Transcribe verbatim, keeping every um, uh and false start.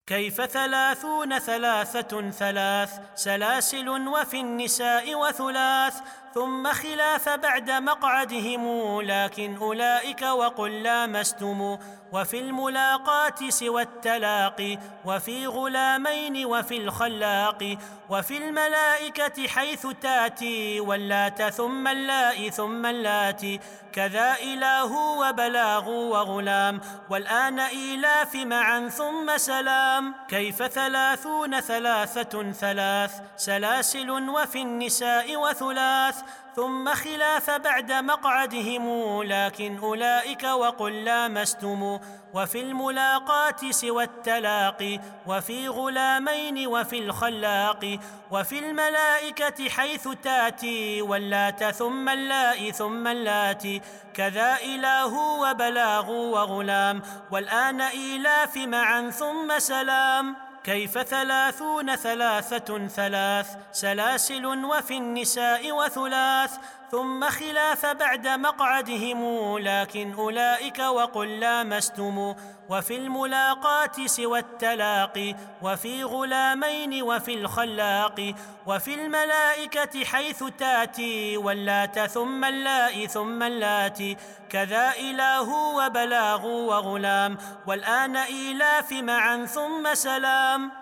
كيف ثلاثون ثلاثة ثلاث سلاسل وفي النساء وثلاث ثم خلاف بعد مقعدهم لكن أولئك وقل لامستم وفي الملاقات سوى التلاقي وفي غلامين وفي الخلاق وفي الملائكة حيث تاتي واللات ثم اللاء ثم اللاتي كذا إله وبلاغ وغلام والآن إيلاف معا ثم سلام. كيف ثلاثون ثلاثة ثلاث سلاسل وفي النساء وثلاث ثم خلاف بعد مقعدهم لكن أولئك وقل لامستم وفي الملاقات سوى التلاقي وفي غلامين وفي الخلاق وفي الملائكة حيث تاتي واللات ثم اللاء ثم اللاتي كذا إله وبلاغ وغلام والآن إيلاف معا ثم سلام. كيف ثلاثون ثلاثة ثلاث سلاسل وفي النساء وثلاث ثم خلاف بعد مقعدهم لكن أولئك وقل لامستم وفي الملاقات سوى التلاقي وفي غلامين وفي الخلاق وفي الملائكة حيث تاتي واللات ثم اللاء ثم اللاتي كذا إله وبلاغ وغلام والآن إيلاف معا ثم سلام.